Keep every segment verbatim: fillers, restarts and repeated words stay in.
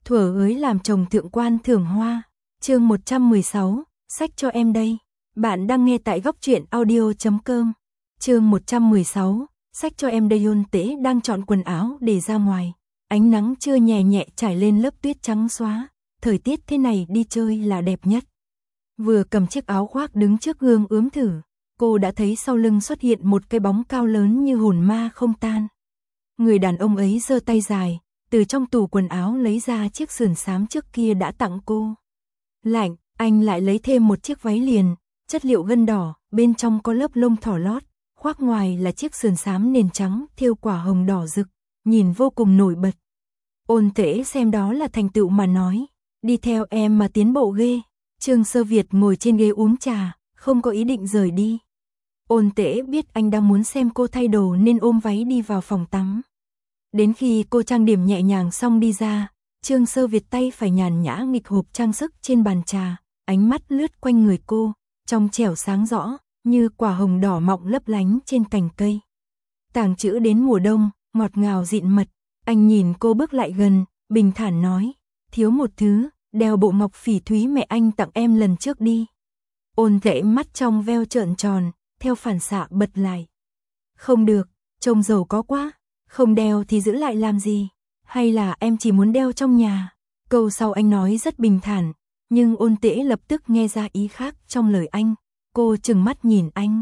Thuở ới làm chồng thượng quan thưởng hoa, chương một trăm mười sáu, sách cho em đây. Bạn đang nghe tại góc truyện audio chấm com. Chương một trăm mười sáu, sách cho em đây. Ôn Tễ đang chọn quần áo để ra ngoài. Ánh nắng trưa nhẹ nhẹ trải lên lớp tuyết trắng xóa, thời tiết thế này đi chơi là đẹp nhất. Vừa cầm chiếc áo khoác đứng trước gương ướm thử, cô đã thấy sau lưng xuất hiện một cái bóng cao lớn như hồn ma không tan. Người đàn ông ấy giơ tay dài, từ trong tủ quần áo lấy ra chiếc sườn xám trước kia đã tặng cô. Lạnh, anh lại lấy thêm một chiếc váy liền, chất liệu gân đỏ, bên trong có lớp lông thỏ lót, khoác ngoài là chiếc sườn xám nền trắng thêu quả hồng đỏ rực, nhìn vô cùng nổi bật. Ôn Tễ xem đó là thành tựu mà nói, đi theo em mà tiến bộ ghê. Trương Sơ Việt ngồi trên ghế uống trà, không có ý định rời đi. Ôn Tễ biết anh đang muốn xem cô thay đồ nên ôm váy đi vào phòng tắm. Đến khi cô trang điểm nhẹ nhàng xong đi ra, Trương Sơ Việt tay phải nhàn nhã nghịch hộp trang sức trên bàn trà, ánh mắt lướt quanh người cô, trong trẻo sáng rõ, như quả hồng đỏ mọng lấp lánh trên cành cây. Tàng trữ đến mùa đông, ngọt ngào dịn mật, anh nhìn cô bước lại gần, bình thản nói, thiếu một thứ, đeo bộ ngọc phỉ thúy mẹ anh tặng em lần trước đi. Ôn Tễ mắt trong veo trợn tròn, theo phản xạ bật lại. Không được, trông giàu có quá. Không đeo thì giữ lại làm gì? Hay là em chỉ muốn đeo trong nhà? Câu sau anh nói rất bình thản, nhưng Ôn Tễ lập tức nghe ra ý khác trong lời anh. Cô trừng mắt nhìn anh.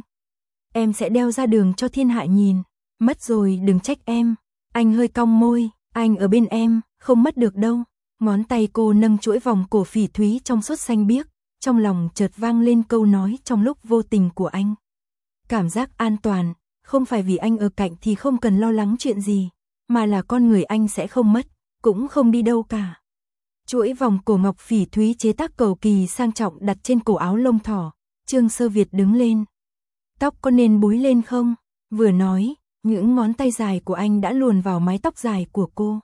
Em sẽ đeo ra đường cho thiên hạ nhìn. Mất rồi đừng trách em. Anh hơi cong môi, anh ở bên em, không mất được đâu. Ngón tay cô nâng chuỗi vòng cổ phỉ thúy trong suốt xanh biếc, trong lòng chợt vang lên câu nói trong lúc vô tình của anh. Cảm giác an toàn. Không phải vì anh ở cạnh thì không cần lo lắng chuyện gì, mà là con người anh sẽ không mất, cũng không đi đâu cả. Chuỗi vòng cổ ngọc phỉ thúy chế tác cầu kỳ sang trọng đặt trên cổ áo lông thỏ, Trương Sơ Việt đứng lên. Tóc có nên búi lên không? Vừa nói, những ngón tay dài của anh đã luồn vào mái tóc dài của cô.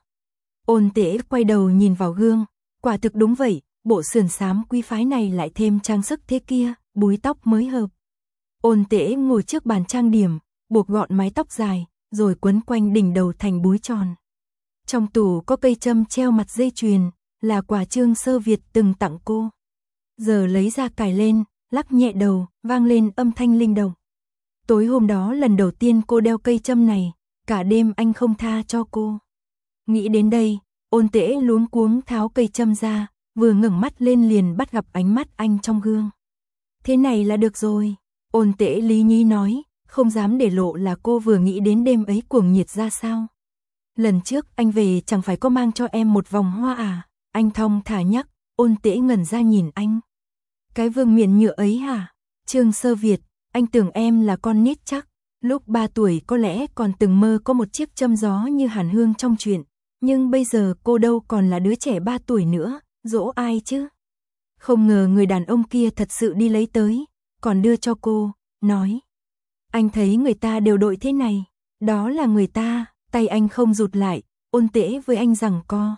Ôn Tễ quay đầu nhìn vào gương, quả thực đúng vậy, bộ sườn xám quý phái này lại thêm trang sức thế kia, búi tóc mới hợp. Ôn Tễ ngồi trước bàn trang điểm, buộc gọn mái tóc dài, rồi quấn quanh đỉnh đầu thành búi tròn. Trong tủ có cây châm treo mặt dây chuyền, là quà Trương Sơ Việt từng tặng cô. Giờ lấy ra cài lên, lắc nhẹ đầu, vang lên âm thanh linh động. Tối hôm đó lần đầu tiên cô đeo cây châm này, cả đêm anh không tha cho cô. Nghĩ đến đây, Ôn Tễ luống cuống tháo cây châm ra, vừa ngẩng mắt lên liền bắt gặp ánh mắt anh trong gương. Thế này là được rồi, Ôn Tễ lý nhí nói. Không dám để lộ là cô vừa nghĩ đến đêm ấy cuồng nhiệt ra sao. Lần trước anh về chẳng phải có mang cho em một vòng hoa à? Anh thong thả nhắc. Ôn Tễ ngẩn ra nhìn anh. Cái vương miện nhựa ấy hả? Trương Sơ Việt, anh tưởng em là con nít chắc. Lúc ba tuổi có lẽ còn từng mơ có một chiếc châm gió như Hàn Hương trong truyện. Nhưng bây giờ cô đâu còn là đứa trẻ ba tuổi nữa, dỗ ai chứ? Không ngờ người đàn ông kia thật sự đi lấy tới, còn đưa cho cô, nói. Anh thấy người ta đều đội thế này, đó là người ta, tay anh không rụt lại, Ôn Tễ với anh giằng co.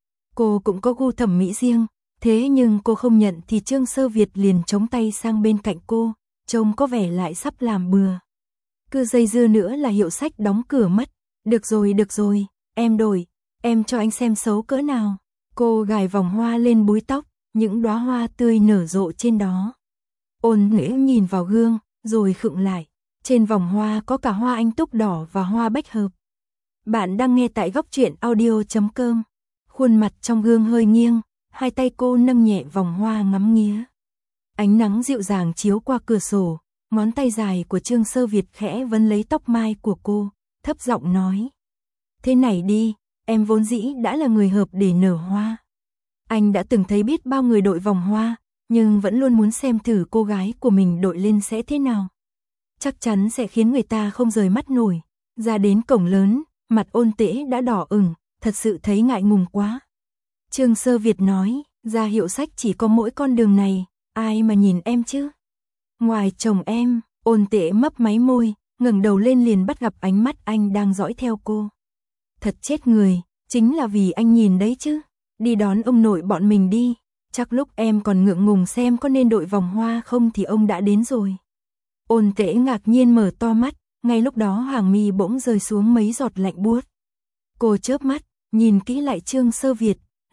Cô cũng có gu thẩm mỹ riêng, thế nhưng cô không nhận thì Trương Sơ Việt liền chống tay sang bên cạnh cô, trông có vẻ lại sắp làm bừa. Cứ dây dưa nữa là hiệu sách đóng cửa mất. Được rồi, được rồi, em đổi, em cho anh xem xấu cỡ nào. Cô gài vòng hoa lên búi tóc, những đóa hoa tươi nở rộ trên đó. Ôn Tễ nhìn vào gương, rồi khựng lại. Trên vòng hoa có cả hoa anh túc đỏ và hoa bách hợp. Bạn đang nghe tại góc truyện audio chấm com. Khuôn mặt trong gương hơi nghiêng, hai tay cô nâng nhẹ vòng hoa ngắm nghía. Ánh nắng dịu dàng chiếu qua cửa sổ, ngón tay dài của Trương Sơ Việt khẽ vấn lấy tóc mai của cô, thấp giọng nói. Thế này đi, em vốn dĩ đã là người hợp để nở hoa. Anh đã từng thấy biết bao người đội vòng hoa, nhưng vẫn luôn muốn xem thử cô gái của mình đội lên sẽ thế nào. Chắc chắn sẽ khiến người ta không rời mắt nổi. Ra đến cổng lớn, mặt Ôn Tễ đã đỏ ửng, thật sự thấy ngại ngùng quá. Trương Sơ Việt nói, ra hiệu sách chỉ có mỗi con đường này, ai mà nhìn em chứ? Ngoài chồng em, Ôn Tễ mấp máy môi, ngẩng đầu lên liền bắt gặp ánh mắt anh đang dõi theo cô. Thật chết người, chính là vì anh nhìn đấy chứ. Đi đón ông nội bọn mình đi, chắc lúc em còn ngượng ngùng xem có nên đội vòng hoa không thì ông đã đến rồi. Ôn Tễ ngạc nhiên mở to mắt, ngay lúc đó hàng mi bỗng rơi xuống mấy giọt lạnh buốt. Cô chớp mắt, nhìn kỹ lại Trương Sơ Việt,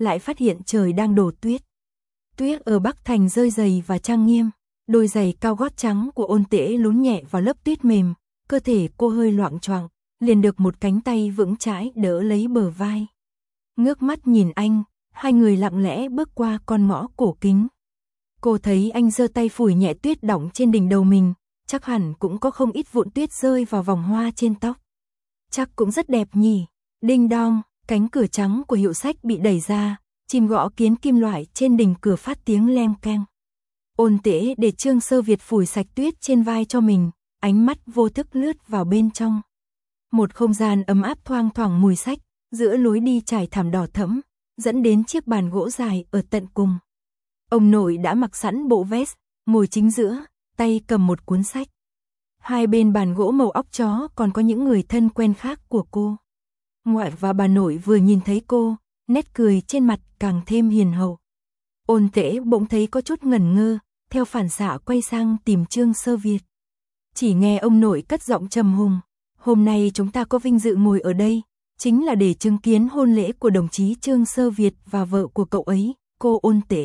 lại phát hiện trời đang đổ tuyết. Tuyết ở Bắc Thành rơi dày và trang nghiêm, đôi giày cao gót trắng của Ôn Tễ lún nhẹ vào lớp tuyết mềm, cơ thể cô hơi loạng choạng, liền được một cánh tay vững chãi đỡ lấy bờ vai. Ngước mắt nhìn anh, hai người lặng lẽ bước qua con ngõ cổ kính. Cô thấy anh giơ tay phủi nhẹ tuyết đọng trên đỉnh đầu mình, chắc hẳn cũng có không ít vụn tuyết rơi vào vòng hoa trên tóc. Chắc cũng rất đẹp nhỉ. Đinh đong, cánh cửa trắng của hiệu sách bị đẩy ra, chim gõ kiến kim loại trên đỉnh cửa phát tiếng leng keng. Ôn Tễ để Trương Sơ Việt phủi sạch tuyết trên vai cho mình, ánh mắt vô thức lướt vào bên trong. Một không gian ấm áp thoang thoảng mùi sách, giữa lối đi trải thảm đỏ thẫm, dẫn đến chiếc bàn gỗ dài ở tận cùng. Ông nội đã mặc sẵn bộ vest, ngồi chính giữa, tay cầm một cuốn sách. Hai bên bàn gỗ màu óc chó còn có những người thân quen khác của cô. Ngoại và bà nội vừa nhìn thấy cô, nét cười trên mặt càng thêm hiền hậu. Ôn Tễ bỗng thấy có chút ngẩn ngơ, theo phản xạ quay sang tìm Trương Sơ Việt. Chỉ nghe ông nội cất giọng trầm hùng, hôm nay chúng ta có vinh dự ngồi ở đây, chính là để chứng kiến hôn lễ của đồng chí Trương Sơ Việt và vợ của cậu ấy, cô Ôn Tễ.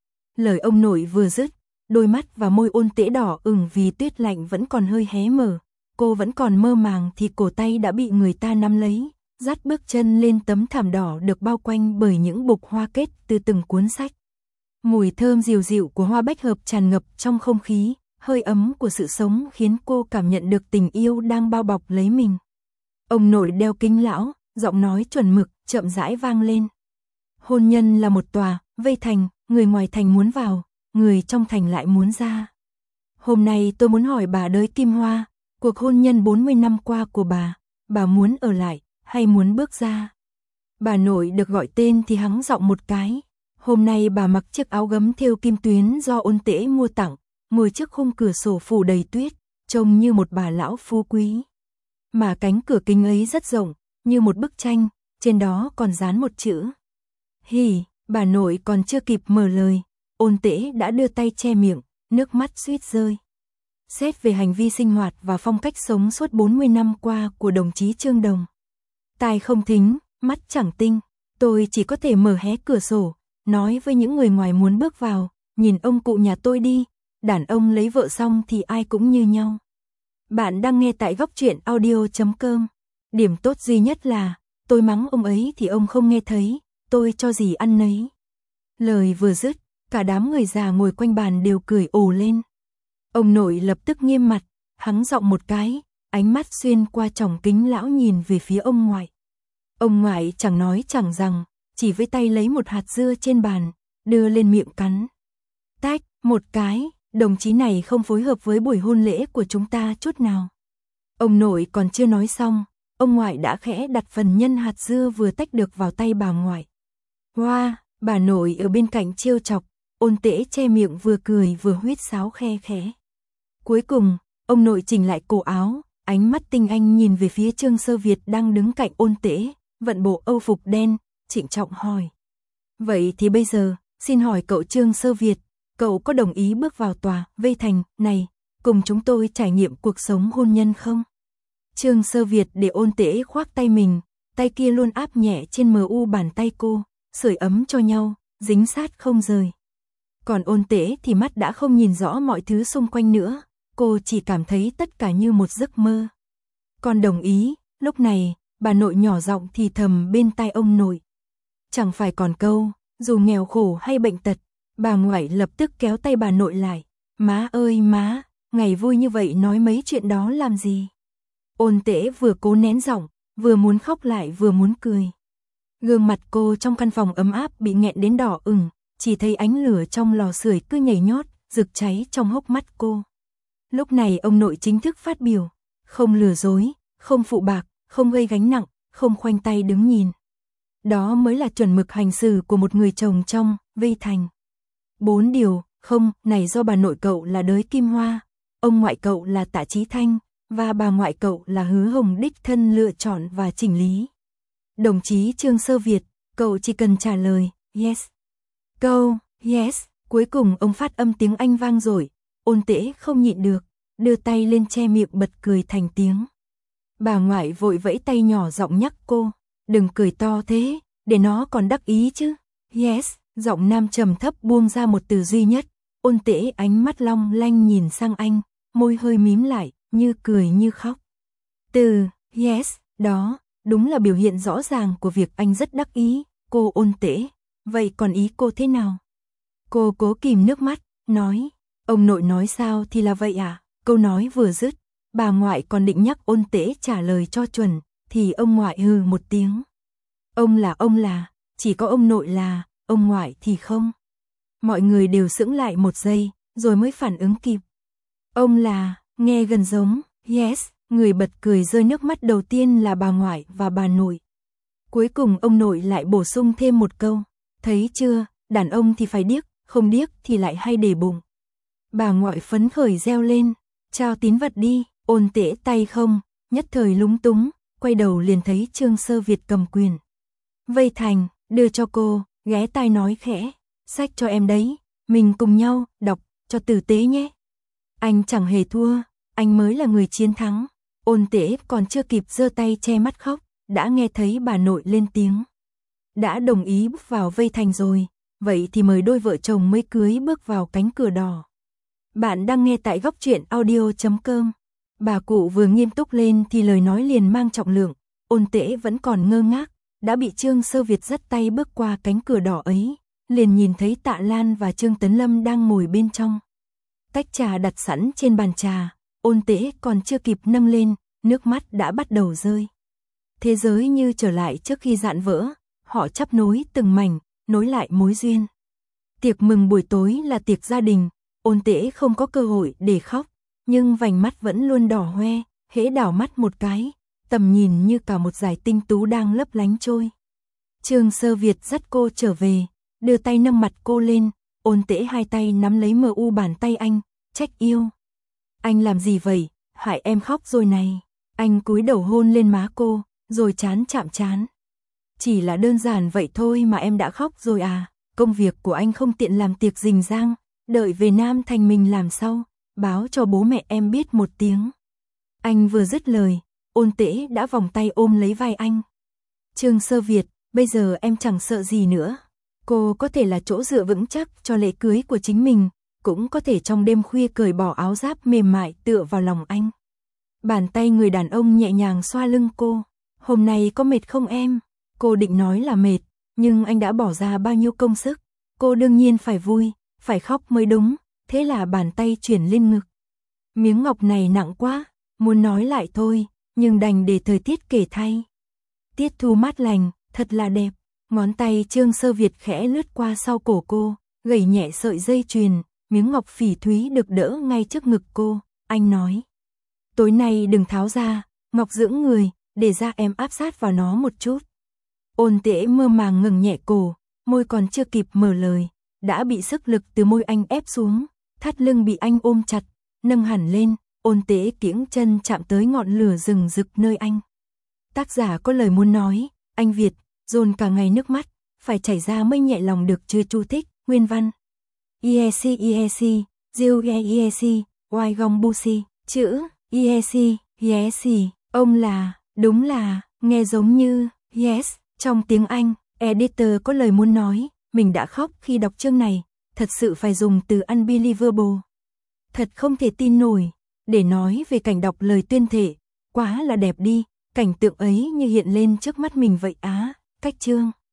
Lời ông nội vừa dứt, đôi mắt và môi Ôn Tễ đỏ ửng vì tuyết lạnh vẫn còn hơi hé mở, cô vẫn còn mơ màng thì cổ tay đã bị người ta nắm lấy, dắt bước chân lên tấm thảm đỏ được bao quanh bởi những bục hoa kết từ từng cuốn sách. Mùi thơm dịu dịu của hoa bách hợp tràn ngập trong không khí, hơi ấm của sự sống khiến cô cảm nhận được tình yêu đang bao bọc lấy mình. Ông nội đeo kính lão, giọng nói chuẩn mực, chậm rãi vang lên. Hôn nhân là một tòa, vây thành, người ngoài thành muốn vào, người trong thành lại muốn ra. Hôm nay tôi muốn hỏi bà Đới Kim Hoa, cuộc hôn nhân bốn mươi năm qua của bà, bà muốn ở lại, hay muốn bước ra? Bà nội được gọi tên thì hắng giọng một cái. Hôm nay bà mặc chiếc áo gấm thêu kim tuyến do Ôn Tễ mua tặng, ngồi trước khung cửa sổ phủ đầy tuyết, trông như một bà lão phú quý. Mà cánh cửa kính ấy rất rộng, như một bức tranh, trên đó còn dán một chữ. Hì, bà nội còn chưa kịp mở lời, Ôn Tễ đã đưa tay che miệng, nước mắt suýt rơi. Xét về hành vi sinh hoạt và phong cách sống suốt bốn mươi năm qua của đồng chí Trương Đồng. Tai không thính, mắt chẳng tinh, tôi chỉ có thể mở hé cửa sổ, nói với những người ngoài muốn bước vào, nhìn ông cụ nhà tôi đi, đàn ông lấy vợ xong thì ai cũng như nhau. Bạn đang nghe tại góc truyện audio chấm com. Điểm tốt duy nhất là, tôi mắng ông ấy thì ông không nghe thấy, tôi cho gì ăn nấy. Lời vừa dứt, cả đám người già ngồi quanh bàn đều cười ồ lên. Ông nội lập tức nghiêm mặt, hắng giọng một cái, ánh mắt xuyên qua tròng kính lão nhìn về phía ông ngoại. Ông ngoại chẳng nói chẳng rằng, chỉ với tay lấy một hạt dưa trên bàn, đưa lên miệng cắn. Tách, một cái, đồng chí này không phối hợp với buổi hôn lễ của chúng ta chút nào. Ông nội còn chưa nói xong, ông ngoại đã khẽ đặt phần nhân hạt dưa vừa tách được vào tay bà ngoại. Hoa, wow, bà nội ở bên cạnh trêu chọc, Ôn Tễ che miệng vừa cười vừa huýt sáo khe khẽ. Cuối cùng, ông nội chỉnh lại cổ áo, ánh mắt tinh anh nhìn về phía Trương Sơ Việt đang đứng cạnh Ôn Tễ, vận bộ âu phục đen, trịnh trọng hỏi. Vậy thì bây giờ, xin hỏi cậu Trương Sơ Việt, cậu có đồng ý bước vào tòa, vây thành, này, cùng chúng tôi trải nghiệm cuộc sống hôn nhân không? Trương Sơ Việt để Ôn Tễ khoác tay mình, tay kia luôn áp nhẹ trên mờ u bàn tay cô, sưởi ấm cho nhau, dính sát không rời. Còn Ôn Tễ thì mắt đã không nhìn rõ mọi thứ xung quanh nữa, cô chỉ cảm thấy tất cả như một giấc mơ. Con đồng ý, lúc này, bà nội nhỏ giọng thì thầm bên tai ông nội. Chẳng phải còn câu, dù nghèo khổ hay bệnh tật, bà ngoại lập tức kéo tay bà nội lại. Má ơi má, ngày vui như vậy nói mấy chuyện đó làm gì? Ôn Tễ vừa cố nén giọng, vừa muốn khóc lại vừa muốn cười. Gương mặt cô trong căn phòng ấm áp bị nghẹn đến đỏ ửng, chỉ thấy ánh lửa trong lò sưởi cứ nhảy nhót, rực cháy trong hốc mắt cô. Lúc này ông nội chính thức phát biểu, không lừa dối, không phụ bạc, không gây gánh nặng, không khoanh tay đứng nhìn. Đó mới là chuẩn mực hành xử của một người chồng trong vây thành. Bốn điều, không, này do bà nội cậu là Đới Kim Hoa, ông ngoại cậu là Tạ Chí Thanh, và bà ngoại cậu là Hứa Hồng đích thân lựa chọn và chỉnh lý. Đồng chí Trương Sơ Việt, cậu chỉ cần trả lời, yes. Câu, yes, cuối cùng ông phát âm tiếng Anh vang rồi, Ôn Tễ không nhịn được, đưa tay lên che miệng bật cười thành tiếng. Bà ngoại vội vẫy tay nhỏ giọng nhắc cô, đừng cười to thế, để nó còn đắc ý chứ. yes, giọng nam trầm thấp buông ra một từ duy nhất. Ôn Tễ ánh mắt long lanh nhìn sang anh, môi hơi mím lại, như cười như khóc. Từ yes, đó, đúng là biểu hiện rõ ràng của việc anh rất đắc ý. Cô Ôn Tễ, vậy còn ý cô thế nào? Cô cố kìm nước mắt, nói, ông nội nói sao thì là vậy à? Câu nói vừa dứt, bà ngoại còn định nhắc Ôn Tễ trả lời cho chuẩn, thì ông ngoại hừ một tiếng. Ông là ông là, chỉ có ông nội là, ông ngoại thì không. Mọi người đều sững lại một giây, rồi mới phản ứng kịp. Ông là, nghe gần giống, yes, người bật cười rơi nước mắt đầu tiên là bà ngoại và bà nội. Cuối cùng ông nội lại bổ sung thêm một câu, thấy chưa, đàn ông thì phải điếc, không điếc thì lại hay để bụng. Bà ngoại phấn khởi reo lên, trao tín vật đi. Ôn Tễ tay không, nhất thời lúng túng, quay đầu liền thấy Trương Sơ Việt cầm quyền. Vây thành, đưa cho cô, ghé tai nói khẽ, sách cho em đấy, mình cùng nhau, đọc, cho tử tế nhé. Anh chẳng hề thua, anh mới là người chiến thắng. Ôn Tễ còn chưa kịp giơ tay che mắt khóc, đã nghe thấy bà nội lên tiếng. Đã đồng ý bước vào vây thành rồi, vậy thì mời đôi vợ chồng mới cưới bước vào cánh cửa đỏ. Bạn đang nghe tại góc truyện audio chấm com. Bà cụ vừa nghiêm túc lên thì lời nói liền mang trọng lượng. Ôn Tễ vẫn còn ngơ ngác, đã bị Trương Sơ Việt dắt tay bước qua cánh cửa đỏ ấy, liền nhìn thấy Tạ Lan và Trương Tấn Lâm đang ngồi bên trong. Tách trà đặt sẵn trên bàn trà, Ôn Tễ còn chưa kịp nâng lên, nước mắt đã bắt đầu rơi. Thế giới như trở lại trước khi dạn vỡ, họ chắp nối từng mảnh, nối lại mối duyên. Tiệc mừng buổi tối là tiệc gia đình, Ôn Tễ không có cơ hội để khóc, nhưng vành mắt vẫn luôn đỏ hoe, hễ đảo mắt một cái, tầm nhìn như cả một dải tinh tú đang lấp lánh trôi. Trương Sơ Việt dắt cô trở về, đưa tay nâng mặt cô lên, Ôn Tễ hai tay nắm lấy mờ u bàn tay anh, trách yêu. Anh làm gì vậy, hại em khóc rồi này. Anh cúi đầu hôn lên má cô, rồi chán chạm chán. Chỉ là đơn giản vậy thôi mà em đã khóc rồi à, công việc của anh không tiện làm tiệc rình rang, đợi về Nam Thành mình làm sau, báo cho bố mẹ em biết một tiếng. Anh vừa dứt lời, Ôn Tễ đã vòng tay ôm lấy vai anh. Trương Sơ Việt, bây giờ em chẳng sợ gì nữa. Cô có thể là chỗ dựa vững chắc cho lễ cưới của chính mình, cũng có thể trong đêm khuya cởi bỏ áo giáp mềm mại tựa vào lòng anh. Bàn tay người đàn ông nhẹ nhàng xoa lưng cô. Hôm nay có mệt không em? Cô định nói là mệt, nhưng anh đã bỏ ra bao nhiêu công sức. Cô đương nhiên phải vui, phải khóc mới đúng, thế là bàn tay chuyển lên ngực. Miếng ngọc này nặng quá, muốn nói lại thôi, nhưng đành để thời tiết kể thay. Tiết thu mát lành, thật là đẹp. Ngón tay Trương Sơ Việt khẽ lướt qua sau cổ cô, gẩy nhẹ sợi dây chuyền, miếng ngọc phỉ thúy được đỡ ngay trước ngực cô. Anh nói, tối nay đừng tháo ra, ngọc dưỡng người, để ra em áp sát vào nó một chút. Ôn Tễ mơ màng ngẩng nhẹ cổ, môi còn chưa kịp mở lời, đã bị sức lực từ môi anh ép xuống, thắt lưng bị anh ôm chặt, nâng hẳn lên, Ôn Tễ kiễng chân chạm tới ngọn lửa rừng rực nơi anh. Tác giả có lời muốn nói, anh Việt, dồn cả ngày nước mắt, phải chảy ra mới nhẹ lòng được chưa. Chú thích, nguyên văn. iec iec, diêu iec, oai gong busi, chữ, iec, yes, ông là, đúng là, nghe giống như, yes, trong tiếng Anh. Editor có lời muốn nói, mình đã khóc khi đọc chương này, thật sự phải dùng từ unbelievable. Thật không thể tin nổi, để nói về cảnh đọc lời tuyên thệ, quá là đẹp đi, cảnh tượng ấy như hiện lên trước mắt mình vậy á. Cách chương